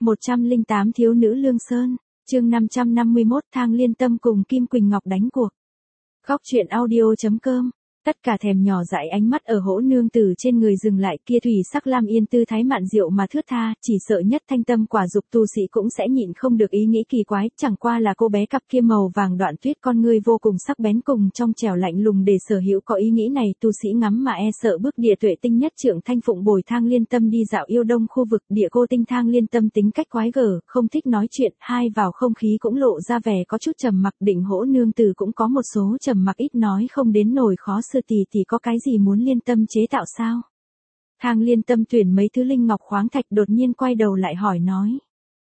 108 Thiếu nữ Lương Sơn, chương 551 Thang Liên Tâm cùng Kim Quỳnh Ngọc đánh cuộc. Góc truyện audio.com. Tất cả thèm nhỏ dãi ánh mắt ở Hỗ nương tử trên người dừng lại, kia thủy sắc lam yên tư thái mạn diệu mà thướt tha, chỉ sợ nhất thanh tâm quả dục tu sĩ cũng sẽ nhịn không được ý nghĩ kỳ quái, chẳng qua là cô bé cặp kia màu vàng đoạn tuyết con ngươi vô cùng sắc bén cùng trong trẻo lạnh lùng để sở hữu có ý nghĩ này tu sĩ ngắm mà e sợ bước địa tuệ tinh nhất trượng thanh phụng bồi Thang Liên Tâm đi dạo yêu đông khu vực địa cô tinh. Thang Liên Tâm tính cách quái gở, không thích nói chuyện, hai vào không khí cũng lộ ra vẻ có chút trầm mặc, định Hỗ nương tử cũng có một số trầm mặc ít nói không đến nổi khó xử tỷ có cái gì muốn Liên Tâm chế tạo sao? Thang Liên Tâm tuyển mấy thứ linh ngọc khoáng thạch đột nhiên quay đầu lại hỏi nói.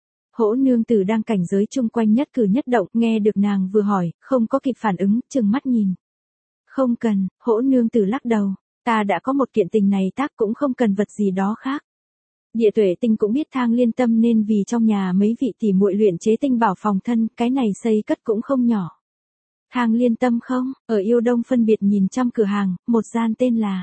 Hỗ nương tử đang cảnh giới chung quanh nhất cử nhất động, nghe được nàng vừa hỏi, không có kịp phản ứng, trừng mắt nhìn. Không cần, Hỗ nương tử lắc đầu, ta đã có một kiện tình này tác cũng không cần vật gì đó khác. Địa tuệ tinh cũng biết Thang Liên Tâm nên vì trong nhà mấy vị tỷ muội luyện chế tinh bảo phòng thân, cái này xây cất cũng không nhỏ. Thang Liên Tâm không, ở yêu đông phân biệt nhìn trăm cửa hàng, một gian tên là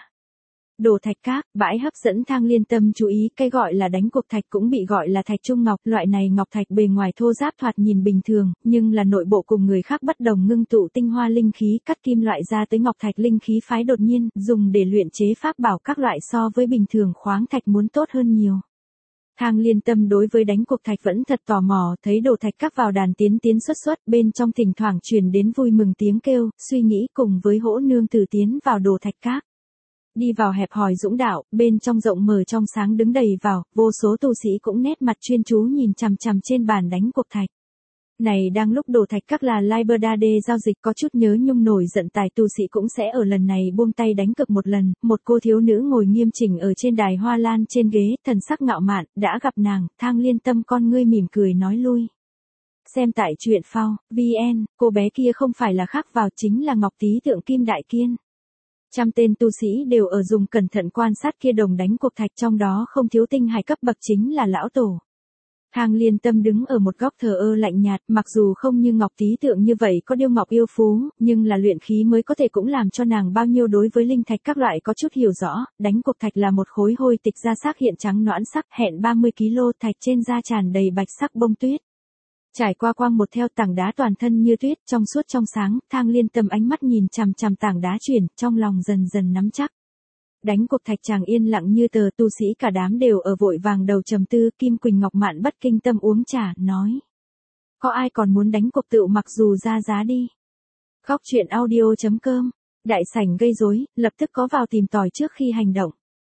Đồ Thạch Các, bãi hấp dẫn Thang Liên Tâm chú ý, cái gọi là đánh cuộc thạch cũng bị gọi là thạch trung ngọc, loại này ngọc thạch bề ngoài thô ráp thoạt nhìn bình thường, nhưng là nội bộ cùng người khác bất đồng, ngưng tụ tinh hoa linh khí, cắt kim loại ra tới ngọc thạch linh khí phái đột nhiên, dùng để luyện chế pháp bảo các loại so với bình thường khoáng thạch muốn tốt hơn nhiều. Thang Liên Tâm đối với đánh cuộc thạch vẫn thật tò mò, thấy Đồ Thạch Các vào đàn tiến xuất, bên trong thỉnh thoảng truyền đến vui mừng tiếng kêu, suy nghĩ cùng với Hỗ nương tử tiến vào Đồ Thạch Các. Đi vào hẹp hòi dũng đạo, bên trong rộng mở trong sáng đứng đầy vào, vô số tu sĩ cũng nét mặt chuyên chú nhìn chằm chằm trên bàn đánh cuộc thạch. Này đang lúc Đồ Thạch Các là Libertad giao dịch có chút nhớ nhung nổi giận tài tu sĩ cũng sẽ ở lần này buông tay đánh cược một lần, một cô thiếu nữ ngồi nghiêm chỉnh ở trên đài hoa lan trên ghế, thần sắc ngạo mạn, đã gặp nàng, Thang Liên Tâm con ngươi mỉm cười nói lui. Xem tại truyện phao, VN, cô bé kia không phải là khác vào chính là Ngọc Tý Tượng Kim Đại Kiên. Trăm tên tu sĩ đều ở dùng cẩn thận quan sát kia đồng đánh cuộc thạch, trong đó không thiếu tinh hải cấp bậc chính là lão tổ. Thang Liên Tâm đứng ở một góc thờ ơ lạnh nhạt, mặc dù không như Ngọc Tý Tượng như vậy có điêu ngọc yêu phú, nhưng là luyện khí mới có thể cũng làm cho nàng bao nhiêu đối với linh thạch các loại có chút hiểu rõ, đánh cuộc thạch là một khối hôi tịch da xác hiện trắng nõn sắc, hẹn 30 kg thạch trên da tràn đầy bạch sắc bông tuyết. Trải qua quang một theo tảng đá toàn thân như tuyết, trong suốt trong sáng, Thang Liên Tâm ánh mắt nhìn chằm chằm tảng đá chuyển, trong lòng dần dần nắm chắc. Đánh cuộc thạch chàng yên lặng như tờ, tu sĩ cả đám đều ở vội vàng đầu trầm tư, Kim Quỳnh Ngọc mạn bất kinh tâm uống trà, nói. Có ai còn muốn đánh cuộc tựu mặc dù ra giá đi. Góc truyện audio.com, đại sảnh gây rối, lập tức có vào tìm tòi trước khi hành động.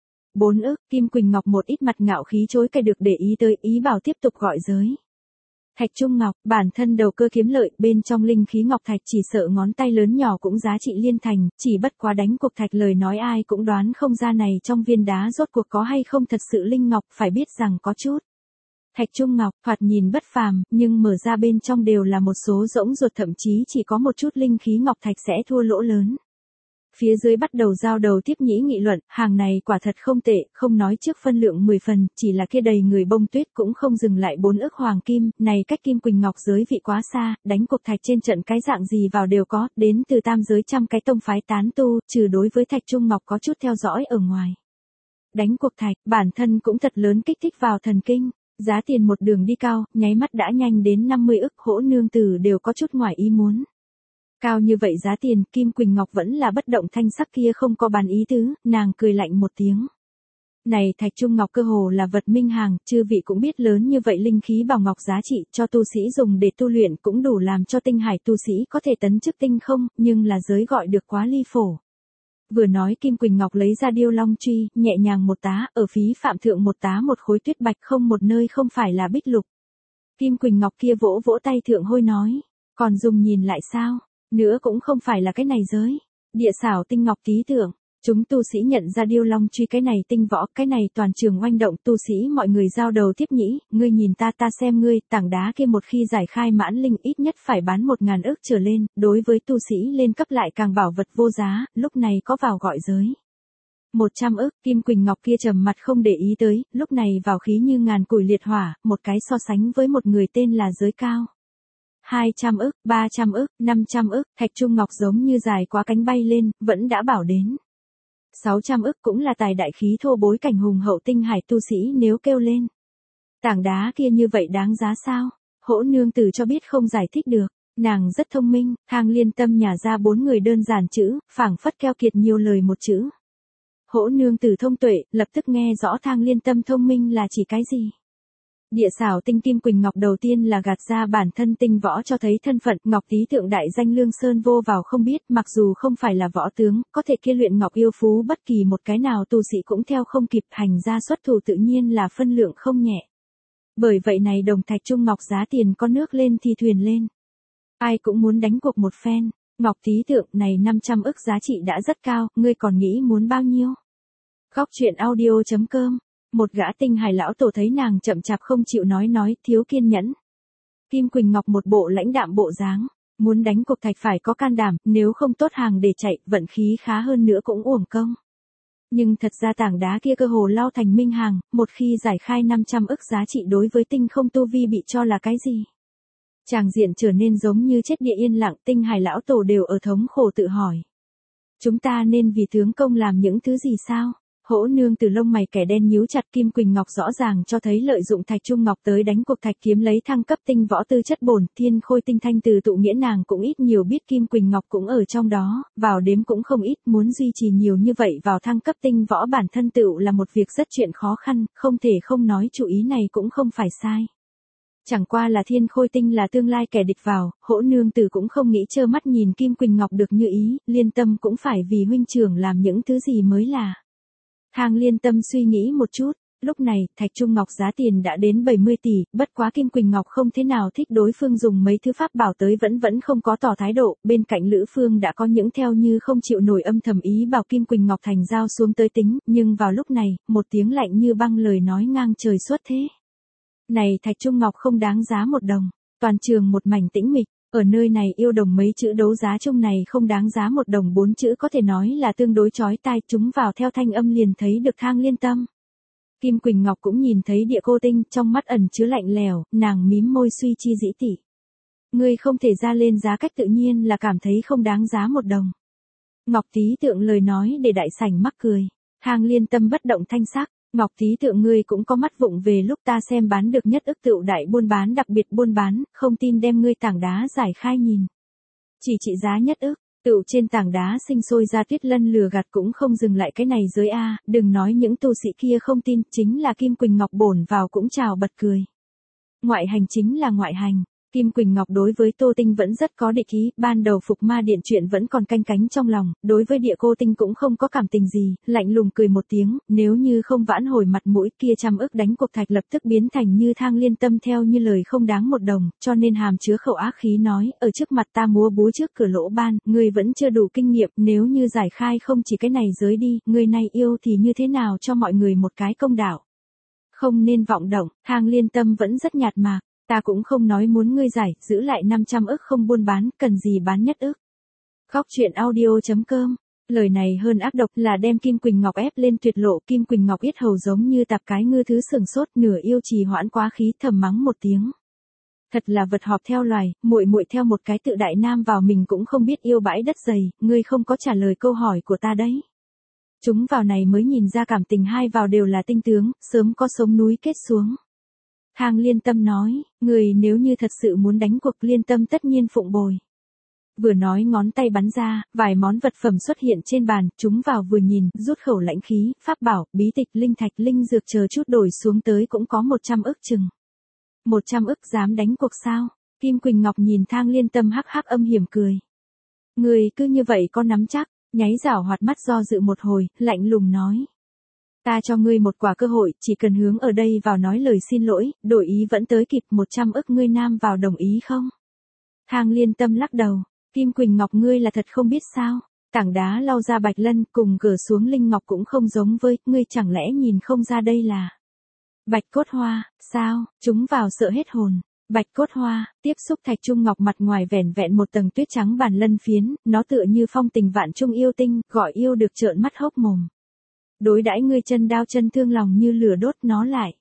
4 ức, Kim Quỳnh Ngọc một ít mặt ngạo khí chối cãi được để ý tới, ý bảo tiếp tục gọi giới. Thạch trung ngọc, bản thân đầu cơ kiếm lợi, bên trong linh khí ngọc thạch chỉ sợ ngón tay lớn nhỏ cũng giá trị liên thành, chỉ bất quá đánh cuộc thạch lời nói ai cũng đoán không ra này trong viên đá rốt cuộc có hay không thật sự linh ngọc, phải biết rằng có chút. Thạch trung ngọc, thoạt nhìn bất phàm, nhưng mở ra bên trong đều là một số rỗng ruột, thậm chí chỉ có một chút linh khí ngọc thạch sẽ thua lỗ lớn. Phía dưới bắt đầu giao đầu tiếp nhĩ nghị luận, hàng này quả thật không tệ, không nói trước phân lượng 10 phần, chỉ là kia đầy người bông tuyết cũng không dừng lại 4 ức hoàng kim, này cách Kim Quỳnh Ngọc giới vị quá xa, đánh cuộc thạch trên trận cái dạng gì vào đều có, đến từ tam giới trăm cái tông phái tán tu, trừ đối với Thạch Trung Ngọc có chút theo dõi ở ngoài. Đánh cuộc thạch, bản thân cũng thật lớn kích thích vào thần kinh, giá tiền một đường đi cao, nháy mắt đã nhanh đến 50 ức, Hỗ nương tử đều có chút ngoài ý muốn. Cao như vậy giá tiền, Kim Quỳnh Ngọc vẫn là bất động thanh sắc kia không có bàn ý tứ, nàng cười lạnh một tiếng. Này thạch trung ngọc cơ hồ là vật minh hàng, chư vị cũng biết lớn như vậy linh khí bảo ngọc giá trị cho tu sĩ dùng để tu luyện cũng đủ làm cho tinh hải tu sĩ có thể tấn chức tinh không, nhưng là giới gọi được quá ly phổ. Vừa nói Kim Quỳnh Ngọc lấy ra điêu long truy, nhẹ nhàng một tá, ở phí phạm thượng một tá một khối tuyết bạch, không một nơi không phải là bích lục. Kim Quỳnh Ngọc kia vỗ vỗ tay thượng hôi nói, còn dùng nhìn lại sao? Nữa cũng không phải là cái này giới. Địa xảo tinh ngọc Tý Tượng. Chúng tu sĩ nhận ra điêu long truy cái này tinh võ, cái này toàn trường oanh động, tu sĩ mọi người giao đầu tiếp nhĩ, ngươi nhìn ta ta xem ngươi, tảng đá kia một khi giải khai mãn linh ít nhất phải bán 1.000 ức trở lên, đối với tu sĩ lên cấp lại càng bảo vật vô giá, lúc này có vào gọi giới. 100 ức, Kim Quỳnh Ngọc kia trầm mặt không để ý tới, lúc này vào khí như ngàn củi liệt hỏa, một cái so sánh với một người tên là giới cao. 200 ức, 300 ức, 500 ức, Thạch Trung Ngọc giống như dài quá cánh bay lên, vẫn đã bảo đến. 600 ức cũng là tài đại khí thô bối cảnh hùng hậu tinh hải tu sĩ nếu kêu lên. Tảng đá kia như vậy đáng giá sao? Hỗ nương tử cho biết không giải thích được. Nàng rất thông minh, Thang Liên Tâm nhả ra 4 người đơn giản chữ, phảng phất keo kiệt nhiều lời một chữ. Hỗ nương tử thông tuệ, lập tức nghe rõ Thang Liên Tâm thông minh là chỉ cái gì. Địa xảo tinh kim quỳnh ngọc đầu tiên là gạt ra bản thân tinh võ cho thấy thân phận, ngọc tí tượng đại danh Lương Sơn vô vào không biết, mặc dù không phải là võ tướng, có thể kia luyện ngọc yêu phú bất kỳ một cái nào tu sĩ cũng theo không kịp, hành ra xuất thủ tự nhiên là phân lượng không nhẹ. Bởi vậy này đồng thạch trung ngọc giá tiền có nước lên thì thuyền lên. Ai cũng muốn đánh cuộc một phen, ngọc tí tượng này 500 ức giá trị đã rất cao, ngươi còn nghĩ muốn bao nhiêu? Góc truyện audio.com. Một gã tinh hải lão tổ thấy nàng chậm chạp không chịu nói thiếu kiên nhẫn. Kim Quỳnh Ngọc một bộ lãnh đạm bộ dáng, muốn đánh cuộc thạch phải có can đảm, nếu không tốt hàng để chạy, vận khí khá hơn nữa cũng uổng công. Nhưng thật ra tảng đá kia cơ hồ lao thành minh hàng, một khi giải khai 500 ức giá trị đối với tinh không tu vi bị cho là cái gì? Tràng diện trở nên giống như chết địa yên lặng, tinh hải lão tổ đều ở thống khổ tự hỏi. Chúng ta nên vì tướng công làm những thứ gì sao? Hỗ nương từ lông mày kẻ đen nhíu chặt, Kim Quỳnh Ngọc rõ ràng cho thấy lợi dụng thạch trung ngọc tới đánh cuộc thạch kiếm lấy thăng cấp tinh võ tư chất bổn, thiên khôi tinh thanh từ tụ nghĩa nàng cũng ít nhiều biết Kim Quỳnh Ngọc cũng ở trong đó, vào đếm cũng không ít, muốn duy trì nhiều như vậy vào thăng cấp tinh võ bản thân tựu là một việc rất chuyện khó khăn, không thể không nói chủ ý này cũng không phải sai. Chẳng qua là thiên khôi tinh là tương lai kẻ địch vào, hỗ nương tử cũng không nghĩ trơ mắt nhìn Kim Quỳnh Ngọc được như ý, Liên Tâm cũng phải vì huynh trưởng làm những thứ gì mới là. Thang Liên Tâm suy nghĩ một chút, lúc này, thạch trung ngọc giá tiền đã đến 70 tỷ, bất quá Kim Quỳnh Ngọc không thế nào thích đối phương dùng mấy thứ pháp bảo tới vẫn không có tỏ thái độ, bên cạnh Lữ Phương đã có những theo như không chịu nổi âm thầm ý bảo Kim Quỳnh Ngọc thành giao xuống tới tính, nhưng vào lúc này, một tiếng lạnh như băng lời nói ngang trời xuất thế. Này thạch trung ngọc không đáng giá một đồng, toàn trường một mảnh tĩnh mịch. Ở nơi này yêu đồng mấy chữ đấu giá chung này không đáng giá một đồng 4 chữ có thể nói là tương đối chói tai, chúng vào theo thanh âm liền thấy được Thang Liên Tâm. Kim Quỳnh Ngọc cũng nhìn thấy địa cô tinh, trong mắt ẩn chứa lạnh lẽo, nàng mím môi suy chi dĩ tỉ. Ngươi không thể ra lên giá cách tự nhiên là cảm thấy không đáng giá một đồng. Ngọc tí tượng lời nói để đại sảnh mắc cười. Thang Liên Tâm bất động thanh sắc. Ngọc tí tượng ngươi cũng có mắt vụng về lúc ta xem bán được nhất ức tựu đại buôn bán đặc biệt buôn bán, không tin đem ngươi tảng đá giải khai nhìn. Chỉ trị giá nhất ức, tựu trên tảng đá sinh sôi ra Tuyết Lân lừa gạt cũng không dừng lại cái này giới A, đừng nói những tu sĩ kia không tin, chính là Kim Quỳnh Ngọc bổn vào cũng chào bật cười. Ngoại hành chính là ngoại hành. Kim Quỳnh Ngọc đối với Tô Tinh vẫn rất có địch ý, ban đầu Phục Ma Điện chuyện vẫn còn canh cánh trong lòng, đối với địa cô Tinh cũng không có cảm tình gì, lạnh lùng cười một tiếng, nếu như không vãn hồi mặt mũi kia 100 ức đánh cuộc thạch lập tức biến thành như Thang Liên Tâm theo như lời không đáng một đồng, cho nên hàm chứa khẩu ác khí nói, ở trước mặt ta múa búa trước cửa lỗ ban, ngươi vẫn chưa đủ kinh nghiệm, nếu như giải khai không chỉ cái này giới đi, ngươi này yêu thì như thế nào cho mọi người một cái công đạo. Không nên vọng động, Thang Liên Tâm vẫn rất nhạt mạc. Ta cũng không nói muốn ngươi giải, giữ lại 500 ức không buôn bán, cần gì bán nhất ức. Góc truyện audio.com. Lời này hơn ác độc là đem Kim Quỳnh Ngọc ép lên tuyệt lộ, Kim Quỳnh Ngọc yết hầu giống như tạp cái ngư thứ sừng sốt, nửa yêu trì hoãn quá khí, thầm mắng một tiếng. Thật là vật họp theo loài, muội muội theo một cái tự đại nam vào mình cũng không biết yêu bãi đất dày, ngươi không có trả lời câu hỏi của ta đấy. Chúng vào này mới nhìn ra cảm tình hai vào đều là tinh tướng, sớm có sống núi kết xuống. Thang Liên Tâm nói, người nếu như thật sự muốn đánh cuộc Liên Tâm tất nhiên phụng bồi. Vừa nói ngón tay bắn ra, vài món vật phẩm xuất hiện trên bàn, chúng vào vừa nhìn, rút khẩu lãnh khí, pháp bảo, bí tịch, linh thạch, linh dược chờ chút đổi xuống tới cũng có 100 ức chừng. 100 ức dám đánh cuộc sao? Kim Quỳnh Ngọc nhìn Thang Liên Tâm hắc hắc âm hiểm cười. Người cứ như vậy có nắm chắc, nháy rảo hoạt mắt do dự một hồi, lạnh lùng nói. Ta cho ngươi một quả cơ hội, chỉ cần hướng ở đây vào nói lời xin lỗi, đổi ý vẫn tới kịp 100 ức ngươi nam vào đồng ý không? Thang Liên Tâm lắc đầu, Kim Quỳnh Ngọc ngươi là thật không biết sao, tảng đá lau ra bạch lân cùng gỡ xuống linh ngọc cũng không giống với, ngươi chẳng lẽ nhìn không ra đây là bạch cốt hoa, sao, chúng vào sợ hết hồn. Bạch cốt hoa, tiếp xúc thạch trung ngọc mặt ngoài vẻn vẹn một tầng tuyết trắng bản lân phiến, nó tựa như phong tình vạn trung yêu tinh, gọi yêu được trợn mắt hốc mồm. Đối đãi ngươi chân đao chân thương lòng như lửa đốt nó lại.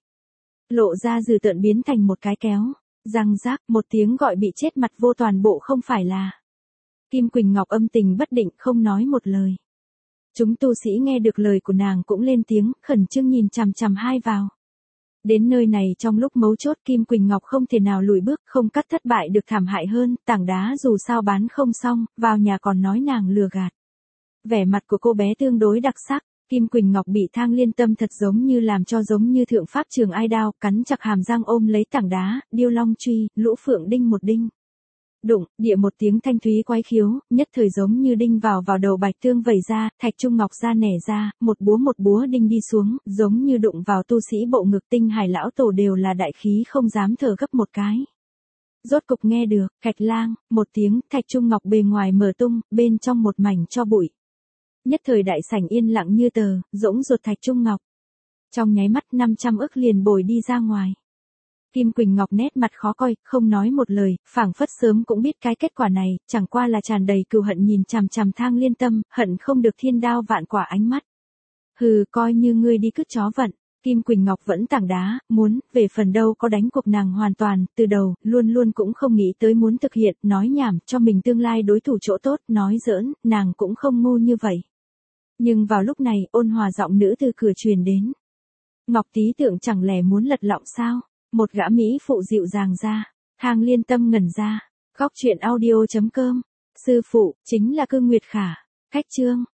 Lộ ra dừ tợn biến thành một cái kéo, răng rác, một tiếng gọi bị chết mặt vô toàn bộ không phải là. Kim Quỳnh Ngọc âm tình bất định không nói một lời. Chúng tu sĩ nghe được lời của nàng cũng lên tiếng, khẩn trương nhìn chằm chằm hai vào. Đến nơi này trong lúc mấu chốt Kim Quỳnh Ngọc không thể nào lùi bước, không cắt thất bại được thảm hại hơn, tảng đá dù sao bán không xong, vào nhà còn nói nàng lừa gạt. Vẻ mặt của cô bé tương đối đặc sắc, Kim Quỳnh Ngọc bị Thang Liên Tâm thật giống như làm cho giống như thượng pháp trường ai đao, cắn chặt hàm răng ôm lấy tảng đá, điêu long truy, lũ phượng đinh một đinh. Đụng, địa một tiếng thanh thúy quái khiếu, nhất thời giống như đinh vào đầu bạch tương vẩy ra, thạch trung ngọc ra nẻ ra, một búa đinh đi xuống, giống như đụng vào tu sĩ bộ ngực tinh hải lão tổ đều là đại khí không dám thở gấp một cái. Rốt cục nghe được, cạch lang, một tiếng, thạch trung ngọc bề ngoài mở tung, bên trong một mảnh cho bụi. Nhất thời đại sảnh yên lặng như tờ, rỗng ruột thạch trung ngọc. Trong nháy mắt 500 ức liền bồi đi ra ngoài. Kim Quỳnh Ngọc nét mặt khó coi, không nói một lời, phảng phất sớm cũng biết cái kết quả này, chẳng qua là tràn đầy cừu hận nhìn chằm chằm Thang Liên Tâm, hận không được thiên đao vạn quả ánh mắt. Hừ, coi như ngươi đi cứt chó vận. Kim Quỳnh Ngọc vẫn tảng đá, muốn, về phần đâu có đánh cuộc nàng hoàn toàn, từ đầu, luôn cũng không nghĩ tới muốn thực hiện, nói nhảm, cho mình tương lai đối thủ chỗ tốt, nói giỡn, nàng cũng không ngu như vậy. Nhưng vào lúc này, ôn hòa giọng nữ từ cửa truyền đến. Ngọc tí tượng chẳng lẽ muốn lật lọng sao? Một gã mỹ phụ dịu dàng ra, Thang Liên Tâm ngẩn ra, góc truyện audio.com, sư phụ, chính là Cư Nguyệt Khả, khách chương.